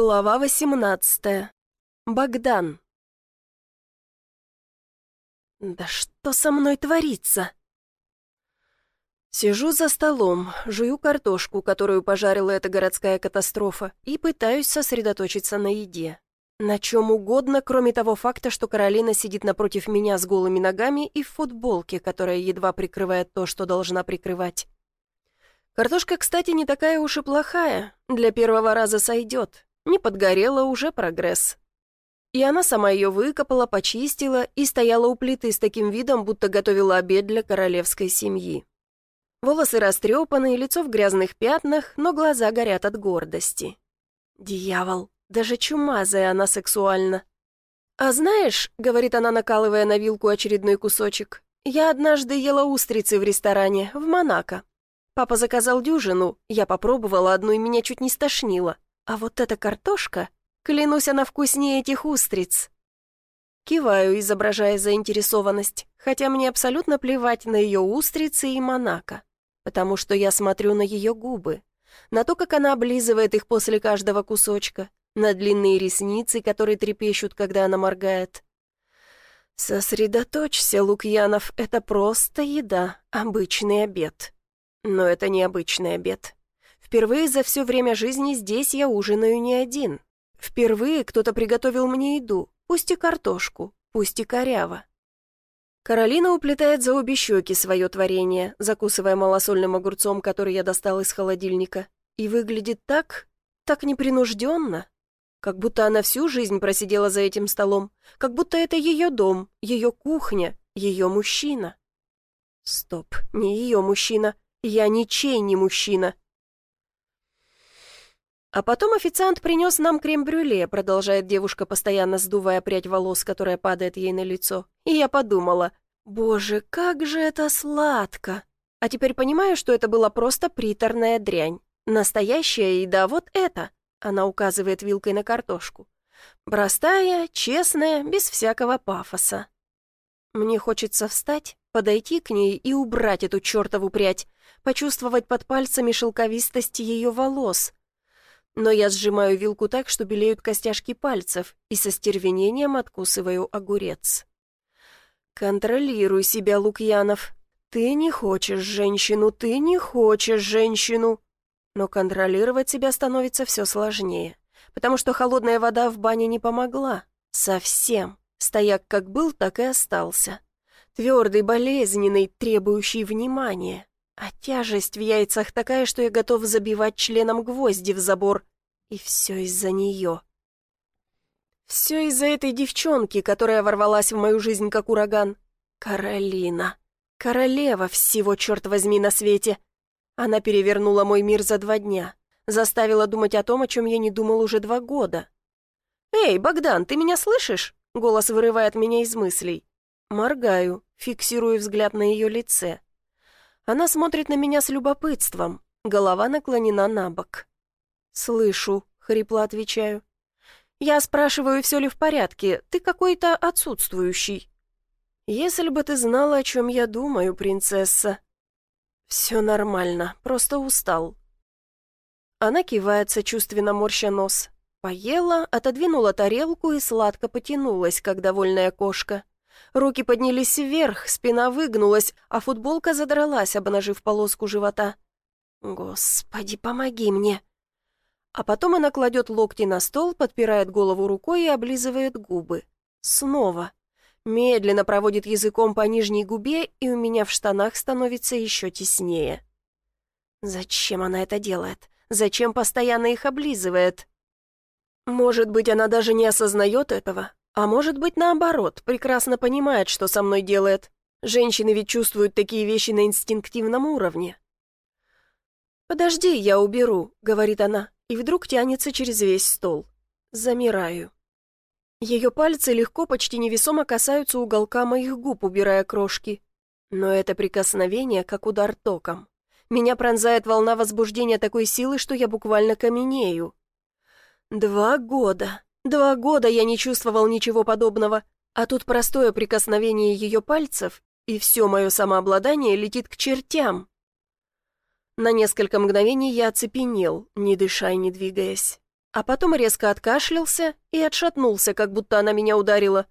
Глава 18. Богдан. Да что со мной творится? Сижу за столом, жую картошку, которую пожарила эта городская катастрофа, и пытаюсь сосредоточиться на еде. На чем угодно, кроме того факта, что Каролина сидит напротив меня с голыми ногами и в футболке, которая едва прикрывает то, что должна прикрывать. Картошка, кстати, не такая уж и плохая, для первого раза сойдет. Не подгорела, уже прогресс. И она сама ее выкопала, почистила и стояла у плиты с таким видом, будто готовила обед для королевской семьи. Волосы растрепаны, лицо в грязных пятнах, но глаза горят от гордости. Дьявол, даже чумазая она сексуальна. «А знаешь, — говорит она, накалывая на вилку очередной кусочек, — я однажды ела устрицы в ресторане в Монако. Папа заказал дюжину, я попробовала одну и меня чуть не стошнило. А вот эта картошка, клянусь, она вкуснее этих устриц». Киваю, изображая заинтересованность, хотя мне абсолютно плевать на ее устрицы и Монако, потому что я смотрю на ее губы, на то, как она облизывает их после каждого кусочка, на длинные ресницы, которые трепещут, когда она моргает. Сосредоточься, Лукьянов, это просто еда, обычный обед. Но это не обычный обед. Впервые за все время жизни здесь я ужинаю не один. Впервые кто-то приготовил мне еду, пусть и картошку, пусть и коряво. Каролина уплетает за обе щеки свое творение, закусывая малосольным огурцом, который я достал из холодильника, и выглядит так непринужденно, как будто она всю жизнь просидела за этим столом, как будто это ее дом, ее кухня, ее мужчина. Стоп, не ее мужчина, я ничей не мужчина. А потом официант принес нам крем-брюле, продолжает девушка, постоянно сдувая прядь волос, которая падает ей на лицо. И я подумала, боже, как же это сладко. А теперь понимаю, что это была просто приторная дрянь. Настоящая еда вот это. Она указывает вилкой на картошку. Простая, честная, без всякого пафоса. Мне хочется встать, подойти к ней и убрать эту чертову прядь, почувствовать под пальцами шелковистость ее волос. Но я сжимаю вилку так, что белеют костяшки пальцев, и со стервенением откусываю огурец. «Контролируй себя, Лукьянов. Ты не хочешь женщину, ты не хочешь женщину». Но контролировать себя становится все сложнее, потому что холодная вода в бане не помогла. Совсем. Стояк как был, так и остался. Твердый, болезненный, требующий внимания. А тяжесть в яйцах такая, что я готов забивать членом гвозди в забор. И все из-за нее. Все из-за этой девчонки, которая ворвалась в мою жизнь как ураган. Каролина. Королева всего, черт возьми, на свете. Она перевернула мой мир за 2 дня. Заставила думать о том, о чем я не думал уже 2 года. «Эй, Богдан, ты меня слышишь?» Голос вырывает меня из мыслей. Моргаю, фиксирую взгляд на ее лице. Она смотрит на меня с любопытством, голова наклонена на бок. «Слышу», — хрипло отвечаю. «Я спрашиваю, все ли в порядке, ты какой-то отсутствующий». «Если бы ты знала, о чем я думаю, принцесса». «Все нормально, просто устал». Она кивает, сочувственно морща нос. Поела, отодвинула тарелку и сладко потянулась, как довольная кошка. Руки поднялись вверх, спина выгнулась, а футболка задралась, обнажив полоску живота. «Господи, помоги мне!» А потом она кладет локти на стол, подпирает голову рукой и облизывает губы. Снова. Медленно проводит языком по нижней губе, и у меня в штанах становится еще теснее. Зачем она это делает? Зачем постоянно их облизывает? Может быть, она даже не осознает этого? А может быть, наоборот, прекрасно понимает, что со мной делает. Женщины ведь чувствуют такие вещи на инстинктивном уровне. «Подожди, я уберу», — говорит она, и вдруг тянется через весь стол. Замираю. Ее пальцы легко, почти невесомо касаются уголка моих губ, убирая крошки. Но это прикосновение, как удар током. Меня пронзает волна возбуждения такой силы, что я буквально каменею. 2 года. 2 года я не чувствовал ничего подобного, а тут простое прикосновение ее пальцев, и все мое самообладание летит к чертям. На несколько мгновений я оцепенел, не дыша и не двигаясь. А потом резко откашлялся и отшатнулся, как будто она меня ударила.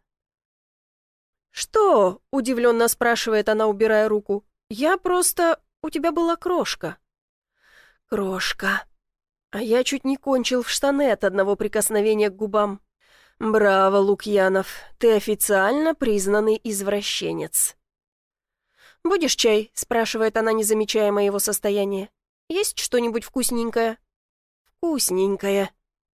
«Что?» — удивленно спрашивает она, убирая руку. «Я просто... У тебя была крошка». «Крошка». А я чуть не кончил в штаны от одного прикосновения к губам. «Браво, Лукьянов, ты официально признанный извращенец». «Будешь чай?» — спрашивает она, не замечая моего состояния. «Есть что-нибудь вкусненькое?» «Вкусненькое».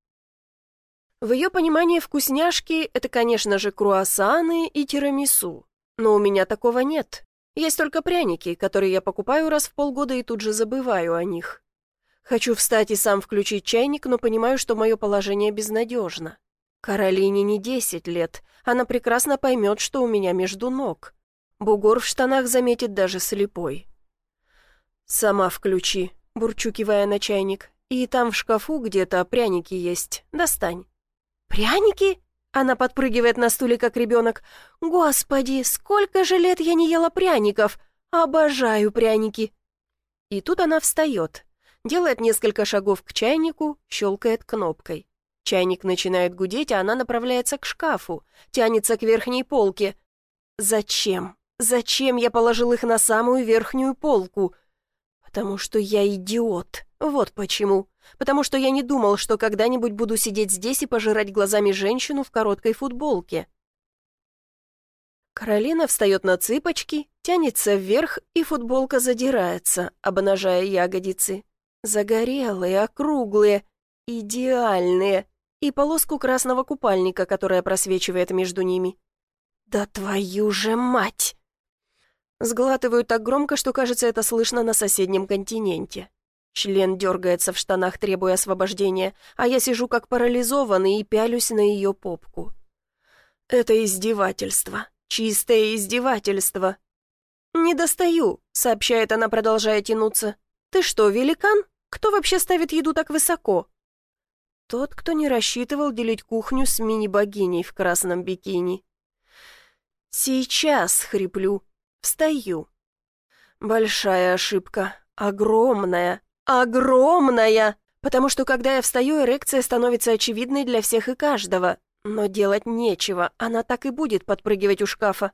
В ее понимании вкусняшки — это, конечно же, круассаны и тирамису. Но у меня такого нет. Есть только пряники, которые я покупаю раз в полгода и тут же забываю о них. Хочу встать и сам включить чайник, но понимаю, что мое положение безнадежно. Каролине не 10 лет. Она прекрасно поймет, что у меня между ног. Бугор в штанах заметит даже слепой. «Сама включи», — бурчу, кивая на чайник. «И там в шкафу где-то пряники есть. Достань». «Пряники?» Она подпрыгивает на стуле, как ребенок. «Господи, сколько же лет я не ела пряников! Обожаю пряники!» И тут она встает, делает несколько шагов к чайнику, щелкает кнопкой. Чайник начинает гудеть, а она направляется к шкафу, тянется к верхней полке. «Зачем? Зачем я положил их на самую верхнюю полку?» «Потому что я идиот. Вот почему. Потому что я не думал, что когда-нибудь буду сидеть здесь и пожирать глазами женщину в короткой футболке». Каролина встает на цыпочки, тянется вверх, и футболка задирается, обнажая ягодицы. Загорелые, округлые, идеальные. И полоску красного купальника, которая просвечивает между ними. «Да твою же мать!» Сглатываю так громко, что, кажется, это слышно на соседнем континенте. Член дергается в штанах, требуя освобождения, а я сижу как парализованный и пялюсь на ее попку. Это издевательство. Чистое издевательство. «Не достаю», — сообщает она, продолжая тянуться. «Ты что, великан? Кто вообще ставит еду так высоко?» Тот, кто не рассчитывал делить кухню с мини-богиней в красном бикини. «Сейчас», — хриплю. Встаю. Большая ошибка. Огромная. Огромная! Потому что, когда я встаю, эрекция становится очевидной для всех и каждого. Но делать нечего, она так и будет подпрыгивать у шкафа.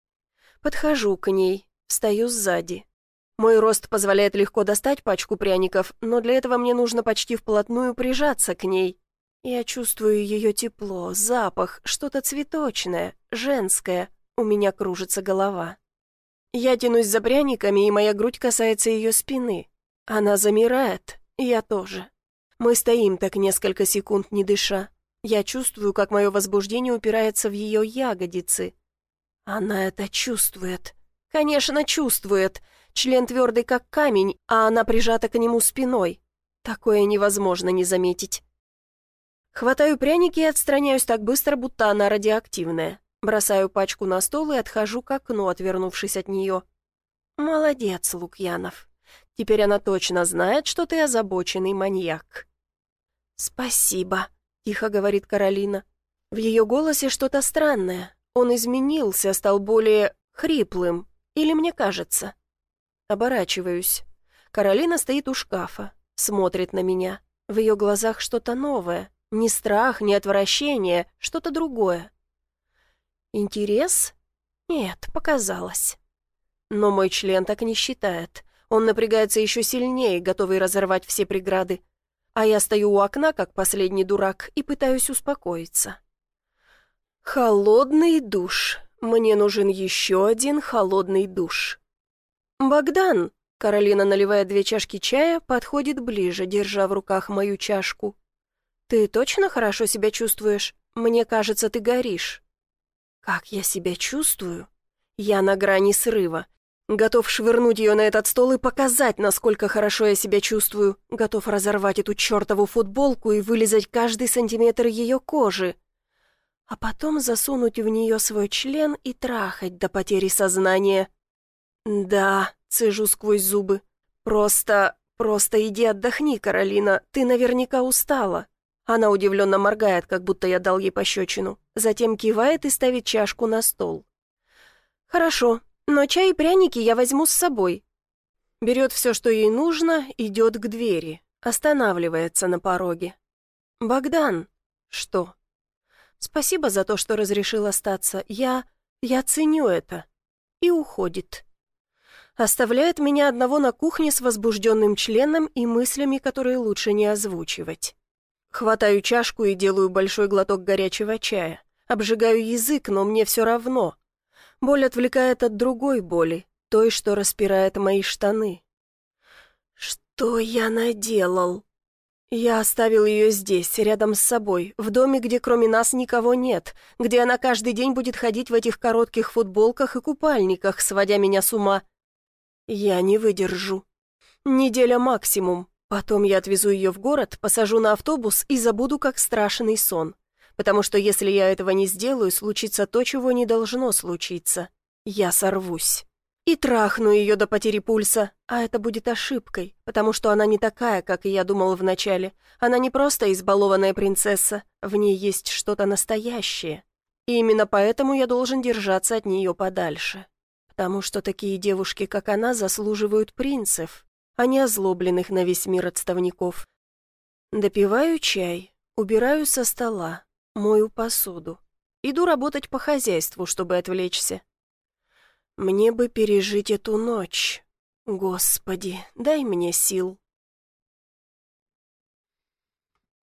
Подхожу к ней, встаю сзади. Мой рост позволяет легко достать пачку пряников, но для этого мне нужно почти вплотную прижаться к ней. Я чувствую ее тепло, запах, что-то цветочное, женское. У меня кружится голова. Я тянусь за пряниками, и моя грудь касается ее спины. Она замирает, я тоже. Мы стоим так несколько секунд, не дыша. Я чувствую, как мое возбуждение упирается в ее ягодицы. Она это чувствует. Конечно, чувствует. Член твердый, как камень, а она прижата к нему спиной. Такое невозможно не заметить. Хватаю пряники и отстраняюсь так быстро, будто она радиоактивная. Бросаю пачку на стол и отхожу к окну, отвернувшись от нее. «Молодец, Лукьянов. Теперь она точно знает, что ты озабоченный маньяк». «Спасибо», — тихо говорит Каролина. В ее голосе что-то странное. Он изменился, стал более хриплым. Или мне кажется? Оборачиваюсь. Каролина стоит у шкафа, смотрит на меня. В ее глазах что-то новое. Не страх, не отвращение, что-то другое. Интерес? Нет, показалось. Но мой член так не считает. Он напрягается еще сильнее, готовый разорвать все преграды. А я стою у окна, как последний дурак, и пытаюсь успокоиться. Холодный душ. Мне нужен еще один холодный душ. «Богдан!» — Каролина, наливая 2 чашки чая, подходит ближе, держа в руках мою чашку. «Ты точно хорошо себя чувствуешь? Мне кажется, ты горишь». Как я себя чувствую? Я на грани срыва. Готов швырнуть ее на этот стол и показать, насколько хорошо я себя чувствую. Готов разорвать эту чертову футболку и вылизать каждый сантиметр ее кожи. А потом засунуть в нее свой член и трахать до потери сознания. Да, цежу сквозь зубы. Просто иди отдохни, Каролина, ты наверняка устала. Она удивленно моргает, как будто я дал ей пощечину. Затем кивает и ставит чашку на стол. «Хорошо, но чай и пряники я возьму с собой». Берет все, что ей нужно, идет к двери, останавливается на пороге. «Богдан!» «Что?» «Спасибо за то, что разрешил остаться. Я ценю это». И уходит. Оставляет меня одного на кухне с возбужденным членом и мыслями, которые лучше не озвучивать. Хватаю чашку и делаю большой глоток горячего чая. Обжигаю язык, но мне все равно. Боль отвлекает от другой боли, той, что распирает мои штаны. Что я наделал? Я оставил ее здесь, рядом с собой, в доме, где кроме нас никого нет, где она каждый день будет ходить в этих коротких футболках и купальниках, сводя меня с ума. Я не выдержу. Неделя максимум. Потом я отвезу ее в город, посажу на автобус и забуду, как страшный сон. Потому что если я этого не сделаю, случится то, чего не должно случиться. Я сорвусь. И трахну ее до потери пульса, а это будет ошибкой, потому что она не такая, как и я думал вначале. Она не просто избалованная принцесса, в ней есть что-то настоящее. И именно поэтому я должен держаться от нее подальше. Потому что такие девушки, как она, заслуживают принцев, а не озлобленных на весь мир отставников. Допиваю чай, убираю со стола, мою посуду. Иду работать по хозяйству, чтобы отвлечься. Мне бы пережить эту ночь. Господи, дай мне сил.